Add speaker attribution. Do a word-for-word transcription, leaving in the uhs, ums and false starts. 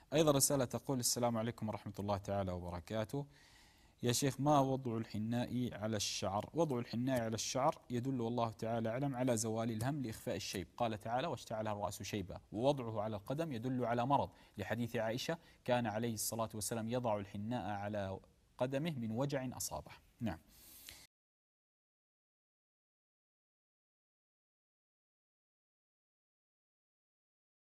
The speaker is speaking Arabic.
Speaker 1: أيضا رسالة تقول: السلام عليكم ورحمة الله تعالى وبركاته. يا شيخ، ما وضع الحناء على الشعر؟ وضع الحناء على الشعر يدل والله تعالى أعلم على زوال الهم لإخفاء الشيب، قال تعالى: واشتعلها الرأس شيبا. ووضعه على القدم يدل على مرض، لحديث عائشة: كان عليه الصلاة والسلام يضع الحناء على قدمه من وجع أصابه. نعم.